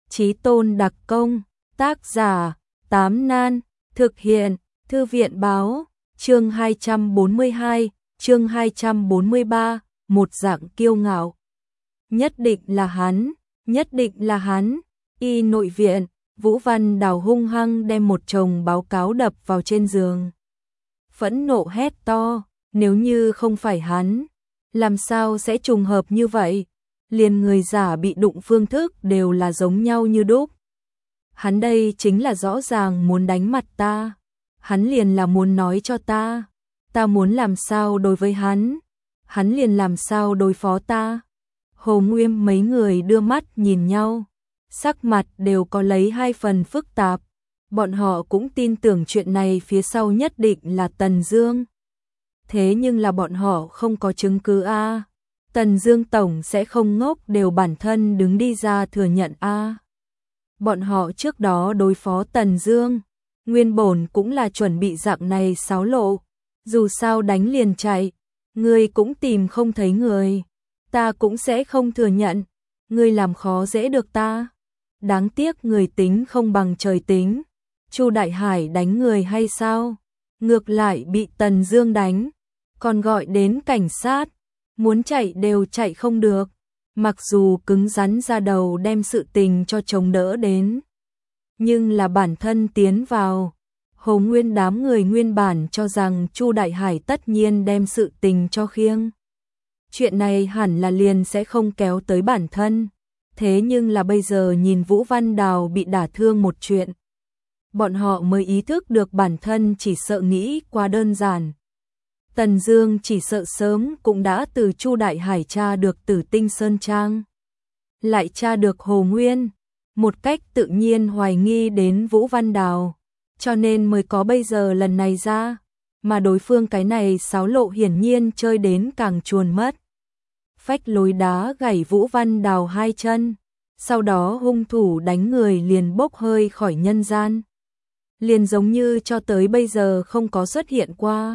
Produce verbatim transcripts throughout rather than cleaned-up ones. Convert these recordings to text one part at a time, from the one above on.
Chí tôn đặc công, tác giả, Tám Nan, thực hiện, Thư viện báo, chương hai trăm bốn mươi hai, chương hai trăm bốn mươi ba, một dạng kiêu ngạo. Nhất định là hắn, nhất định là hắn, y nội viện, Vũ Văn Đào hung hăng đem một chồng báo cáo đập vào trên giường. Phẫn nộ hét to, nếu như không phải hắn, làm sao sẽ trùng hợp như vậy? Liền người giả bị đụng phương thức đều là giống nhau như đúc. Hắn đây chính là rõ ràng muốn đánh mặt ta. Hắn liền là muốn nói cho ta. Ta muốn làm sao đối với hắn. Hắn liền làm sao đối phó ta. Hồ Nguyên mấy người đưa mắt nhìn nhau. Sắc mặt đều có lấy hai phần phức tạp. Bọn họ cũng tin tưởng chuyện này phía sau nhất định là Tần Dương. Thế nhưng là bọn họ không có chứng cứ a. Tần Dương tổng sẽ không ngốc đều bản thân đứng đi ra thừa nhận a. Bọn họ trước đó đối phó Tần Dương, nguyên bổn cũng là chuẩn bị dạng này xáo lộ, dù sao đánh liền chạy, ngươi cũng tìm không thấy người, ta cũng sẽ không thừa nhận, ngươi làm khó dễ được ta. Đáng tiếc người tính không bằng trời tính. Chu Đại Hải đánh người hay sao? Ngược lại bị Tần Dương đánh, còn gọi đến cảnh sát, muốn chạy đều chạy không được. Mặc dù cứng rắn ra đầu đem sự tình cho chống đỡ đến, nhưng là bản thân tiến vào. Hồ Nguyên đám người nguyên bản cho rằng Chu Đại Hải tất nhiên đem sự tình cho khiêng. Chuyện này hẳn là liền sẽ không kéo tới bản thân. Thế nhưng là bây giờ nhìn Vũ Văn Đào bị đả thương một chuyện, bọn họ mới ý thức được bản thân chỉ sợ nghĩ quá đơn giản. Tần Dương chỉ sợ sớm cũng đã từ Chu Đại Hải tra được Tử Tinh Sơn Trang, lại tra được Hồ Nguyên, một cách tự nhiên hoài nghi đến Vũ Văn Đào, cho nên mới có bây giờ lần này ra, mà đối phương cái này xáo lộ hiển nhiên chơi đến càng chuồn mất. Phách lối đá gãy Vũ Văn Đào hai chân, sau đó hung thủ đánh người liền bốc hơi khỏi nhân gian, liền giống như cho tới bây giờ không có xuất hiện qua.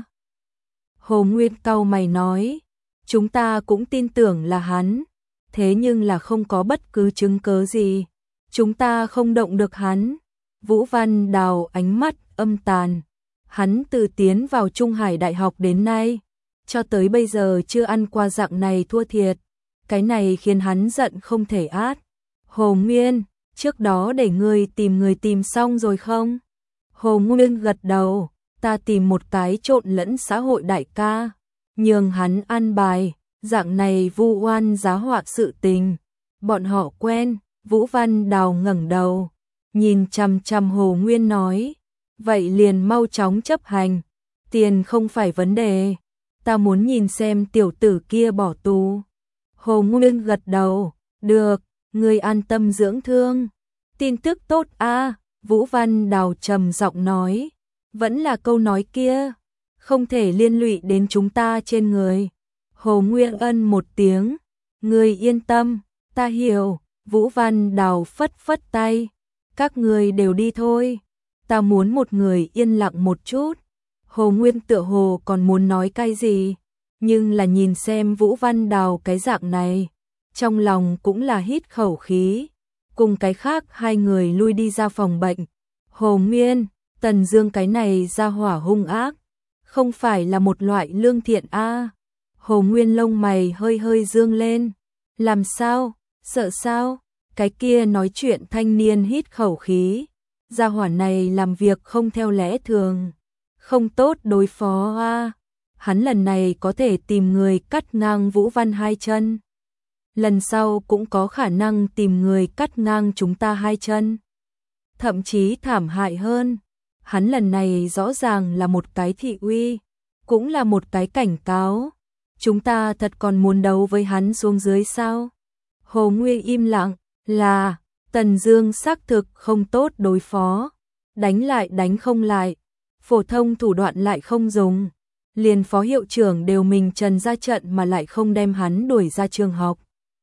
Hồ Nguyên cau mày nói, chúng ta cũng tin tưởng là hắn, thế nhưng là không có bất cứ chứng cứ gì, chúng ta không động được hắn. Vũ Văn Đào ánh mắt âm tàn, hắn từ tiến vào Trung Hải Đại học đến nay, cho tới bây giờ chưa ăn qua dạng này thua thiệt, cái này khiến hắn giận không thể át. Hồ Nguyên, trước đó để ngươi tìm người tìm xong rồi không? Hồ Nguyên gật đầu, ta tìm một cái trộn lẫn xã hội đại ca, nhường hắn ăn bài, dạng này vu oan giá họa sự tình. Bọn họ quen. Vũ Văn Đào ngẩng đầu, nhìn chằm chằm Hồ Nguyên nói, vậy liền mau chóng chấp hành, tiền không phải vấn đề, ta muốn nhìn xem tiểu tử kia bỏ tù. Hồ Nguyên gật đầu, được, ngươi an tâm dưỡng thương. Tin tức tốt a. Vũ Văn Đào trầm giọng nói, vẫn là câu nói kia, không thể liên lụy đến chúng ta trên người. Hồ Nguyên ân một tiếng, ngươi yên tâm, ta hiểu. Vũ Văn Đào phất phất tay, các người đều đi thôi, ta muốn một người yên lặng một chút. Hồ Nguyên tựa hồ còn muốn nói cái gì, nhưng là nhìn xem Vũ Văn Đào cái dạng này, trong lòng cũng là hít khẩu khí, cùng cái khác hai người lui đi ra phòng bệnh. Hồ Nguyên, Tần Dương cái này ra hỏa hung ác, không phải là một loại lương thiện a. Hồ Nguyên lông mày hơi hơi dương lên, làm sao? Sợ sao? Cái kia nói chuyện thanh niên hít khẩu khí, gia hỏa này làm việc không theo lẽ thường, không tốt đối phó a. Hắn lần này có thể tìm người cắt ngang Vũ Văn hai chân, lần sau cũng có khả năng tìm người cắt ngang chúng ta hai chân, thậm chí thảm hại hơn. Hắn lần này rõ ràng là một cái thị uy, cũng là một cái cảnh cáo. Chúng ta thật còn muốn đấu với hắn xuống dưới sao? Hồ Nguyên im lặng, là, Tần Dương xác thực không tốt đối phó, đánh lại đánh không lại, phổ thông thủ đoạn lại không dùng, liền phó hiệu trưởng đều mình trần ra trận mà lại không đem hắn đuổi ra trường học.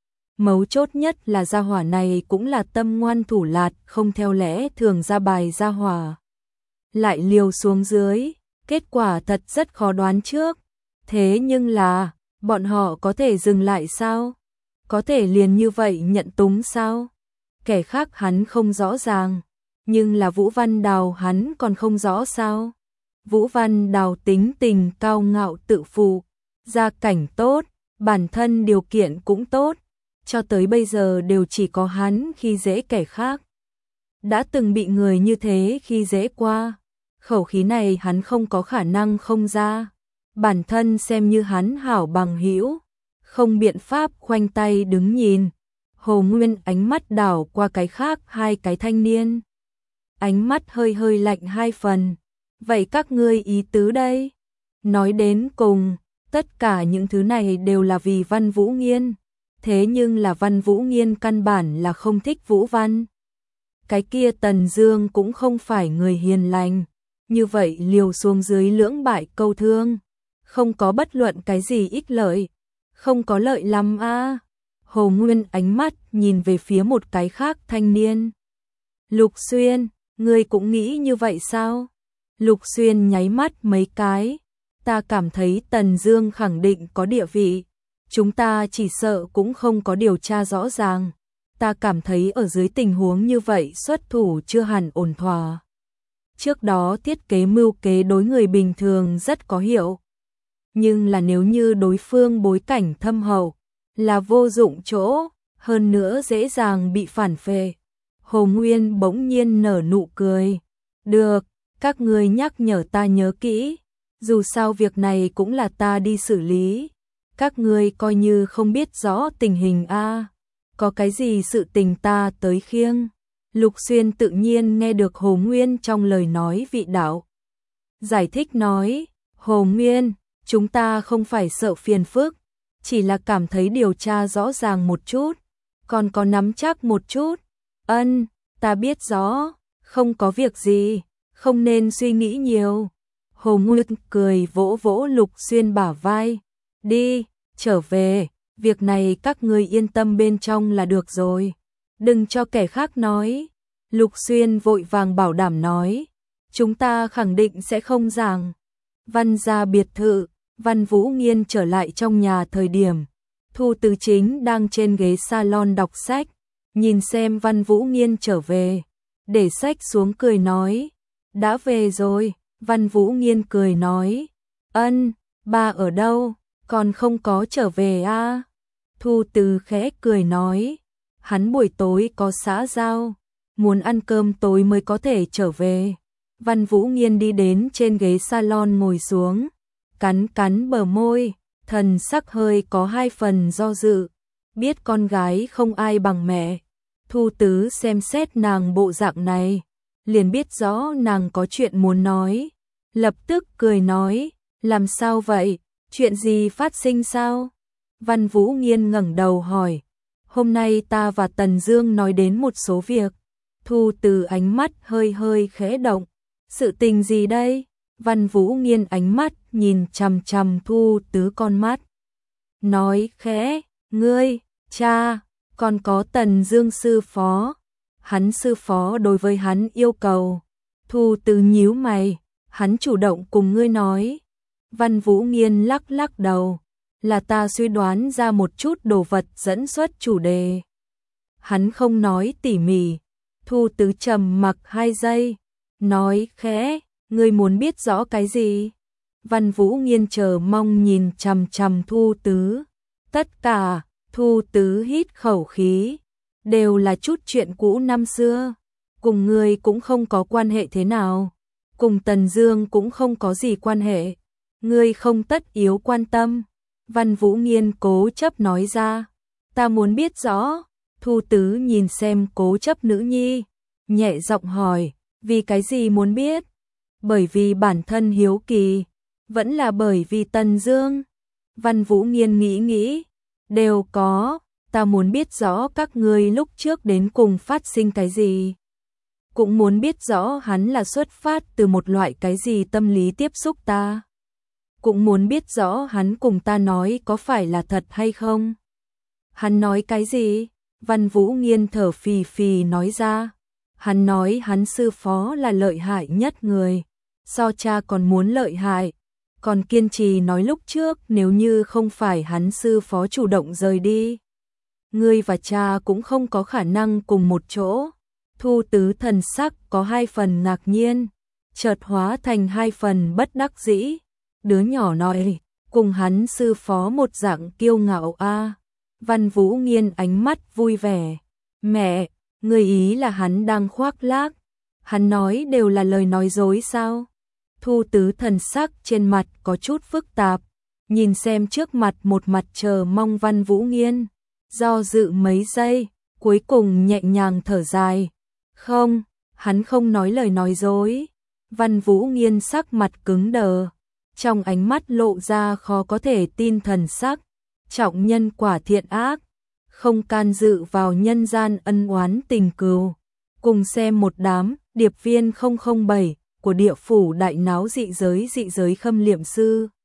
Mấu chốt nhất là gia hỏa này cũng là tâm ngoan thủ lạt, không theo lẽ thường ra bài gia hỏa. Lại liều xuống dưới, kết quả thật rất khó đoán trước. Thế nhưng là, bọn họ có thể dừng lại sao? Có thể liền như vậy nhận túng sao? kẻ khác hắn không rõ ràng, nhưng là Vũ Văn Đào hắn còn không rõ sao? Vũ Văn Đào tính tình cao ngạo tự phụ, gia cảnh tốt, bản thân điều kiện cũng tốt, cho tới bây giờ đều chỉ có hắn khi dễ kẻ khác. Đã từng bị người như thế khi dễ qua, khẩu khí này hắn không có khả năng không ra. Bản thân xem như hắn hảo bằng hữu, không biện pháp khoanh tay đứng nhìn. Hồ Nguyên ánh mắt đảo qua cái khác hai cái thanh niên. Ánh mắt hơi hơi lạnh hai phần. Vậy các ngươi ý tứ đây? Nói đến cùng, tất cả những thứ này đều là vì Văn Vũ Nghiên. Thế nhưng là Văn Vũ Nghiên căn bản là không thích Vũ Văn. Cái kia Tần Dương cũng không phải người hiền lành. Như vậy liều xuống dưới lưỡng bại câu thương. Không có bất luận cái gì ích lợi. Không có lợi lắm a. À. Hồ Nguyên ánh mắt nhìn về phía một cái khác thanh niên. Lục Xuyên, ngươi cũng nghĩ như vậy sao? Lục Xuyên nháy mắt mấy cái. Ta cảm thấy Tần Dương khẳng định có địa vị. Chúng ta chỉ sợ cũng không có điều tra rõ ràng. Ta cảm thấy ở dưới tình huống như vậy xuất thủ chưa hẳn ổn thỏa. Trước đó thiết kế mưu kế đối người bình thường rất có hiệu. Nhưng là nếu như đối phương bối cảnh thâm hậu, là vô dụng chỗ, hơn nữa dễ dàng bị phản phệ. Hồ Nguyên bỗng nhiên nở nụ cười. Được, các ngươi nhắc nhở ta nhớ kỹ. Dù sao việc này cũng là ta đi xử lý. Các ngươi coi như không biết rõ tình hình a. Có cái gì sự tình ta tới khiêng. Lục Xuyên tự nhiên nghe được Hồ Nguyên trong lời nói vị đạo. Giải thích nói, Hồ Nguyên, chúng ta không phải sợ phiền phức, chỉ là cảm thấy điều tra rõ ràng một chút, còn có nắm chắc một chút. Ân, ta biết rõ, không có việc gì, không nên suy nghĩ nhiều. Hồ Nguyên cười vỗ vỗ Lục Xuyên bả vai. Đi, trở về, việc này các ngươi yên tâm bên trong là được rồi. Đừng cho kẻ khác nói. Lục Xuyên vội vàng bảo đảm nói. Chúng ta khẳng định sẽ không giảng. Văn gia biệt thự, Văn Vũ Nghiên trở lại trong nhà thời điểm. Thu Từ Chính đang trên ghế salon đọc sách. Nhìn xem Văn Vũ Nghiên trở về. Để sách xuống cười nói. Đã về rồi. Văn Vũ Nghiên cười nói. Ân, ba ở đâu? Còn không có trở về a? À? Thu Từ khẽ cười nói. Hắn buổi tối có xã giao. Muốn ăn cơm tối mới có thể trở về. Văn Vũ Nghiên đi đến trên ghế salon ngồi xuống. Cắn cắn bờ môi. Thần sắc hơi có hai phần do dự. Biết con gái không ai bằng mẹ. Thu Tứ xem xét nàng bộ dạng này. Liền biết rõ nàng có chuyện muốn nói. Lập tức cười nói. Làm sao vậy? Chuyện gì phát sinh sao? Văn Vũ Nghiên ngẩng đầu hỏi. Hôm nay ta và Tần Dương nói đến một số việc. Thu Từ ánh mắt hơi hơi khẽ động. Sự tình gì đây? Văn Vũ Nghiên ánh mắt nhìn chằm chằm Thu Tứ con mắt. Nói khẽ, ngươi, cha, còn có Tần Dương sư phó. Hắn sư phó đối với hắn yêu cầu. Thu Tứ nhíu mày, hắn chủ động cùng ngươi nói. Văn Vũ Nghiên lắc lắc đầu. Là ta suy đoán ra một chút đồ vật dẫn xuất chủ đề. Hắn không nói tỉ mỉ. Thu Tứ trầm mặc hai giây. Nói khẽ, ngươi muốn biết rõ cái gì? Văn Vũ Nghiên chờ mong nhìn chằm chằm Thu Tứ. Tất cả, Thu Tứ hít khẩu khí. Đều là chút chuyện cũ năm xưa. Cùng ngươi cũng không có quan hệ thế nào. Cùng Tần Dương cũng không có gì quan hệ. Ngươi không tất yếu quan tâm. Văn Vũ Nghiên cố chấp nói ra. Ta muốn biết rõ. Thu Tứ nhìn xem cố chấp nữ nhi. Nhẹ giọng hỏi. Vì cái gì muốn biết? Bởi vì bản thân hiếu kỳ. Vẫn là bởi vì Tần Dương. Văn Vũ Nghiên nghĩ nghĩ. Đều có. Ta muốn biết rõ các ngươi lúc trước đến cùng phát sinh cái gì. Cũng muốn biết rõ hắn là xuất phát từ một loại cái gì tâm lý tiếp xúc ta. Cũng muốn biết rõ hắn cùng ta nói có phải là thật hay không. Hắn nói cái gì? Văn Vũ Nghiên thở phì phì nói ra. Hắn nói hắn sư phó là lợi hại nhất người. So cha còn muốn lợi hại. Còn kiên trì nói lúc trước nếu như không phải hắn sư phó chủ động rời đi. ngươi và cha cũng không có khả năng cùng một chỗ. Thu Tứ thần sắc có hai phần ngạc nhiên, chợt hóa thành hai phần bất đắc dĩ. Đứa nhỏ nói, cùng hắn sư phó một dạng kiêu ngạo a. Văn Vũ Nghiên ánh mắt vui vẻ. Mẹ, người ý là hắn đang khoác lác. Hắn nói đều là lời nói dối sao? Thu Tứ thần sắc trên mặt có chút phức tạp, nhìn xem trước mặt một mặt chờ mong Văn Vũ Nghiên, do dự mấy giây, cuối cùng nhẹ nhàng thở dài. Không, hắn không nói lời nói dối. Văn Vũ Nghiên sắc mặt cứng đờ, trong ánh mắt lộ ra khó có thể tin thần sắc. Trọng nhân quả thiện ác, không can dự vào nhân gian ân oán tình cừu. Cùng xem một đám điệp viên không không bảy của địa phủ đại náo dị giới dị giới khâm liệm sư.